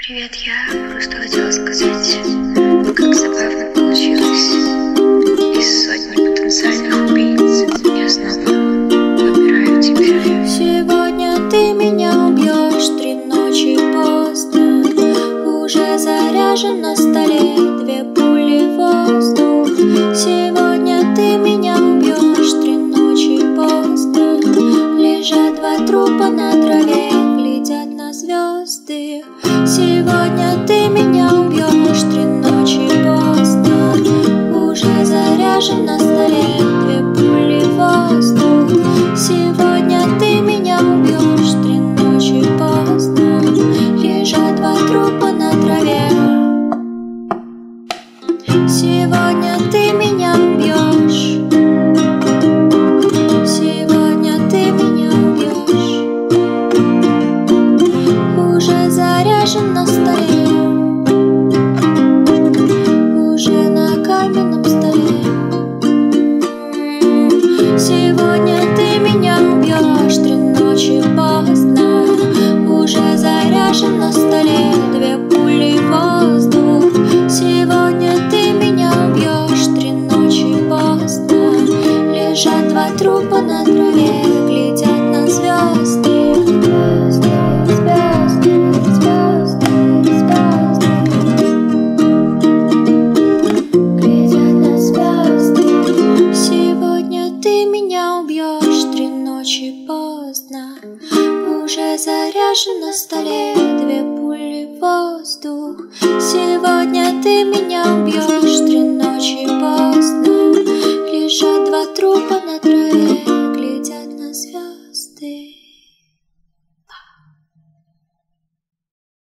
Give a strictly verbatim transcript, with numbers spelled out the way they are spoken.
Привет, я просто хотела сказать, как забавно получилось. Из сотни потенциальных убийц я снова выбираю тебя. Сегодня ты меня убьешь, три ночи поздно. Уже заряжен на столе две пули в воздух. Сегодня ты меня убьешь, три ночи поздно. Лежат два трупа на траве, глядят на звезды. Сегодня ты меня убьешь, три ночи поздно. Уже заряжен на столе две пули в воздух. Сегодня ты меня убьешь, три ночи поздно. Лежат два трупа на траве. Сегодня ты меня убьешь. Сегодня ты меня убьешь. Уже заряжен на столе. Уже на каменном столе. Сегодня ты меня убьешь, три ночи поздно. Уже заряжен на столе две пули в воздух. Сегодня ты меня убьешь, три ночи поздно. Лежат два трупа на траве, глядят на звезды. Звезды, звезды, звезды, глядят на звезды. Сегодня ты меня убьешь, три ночи поздно. Уже заряжен на столе две пули в воздух. Сегодня ты меня убьешь, три ночи поздно. Лежат два трупа на траве.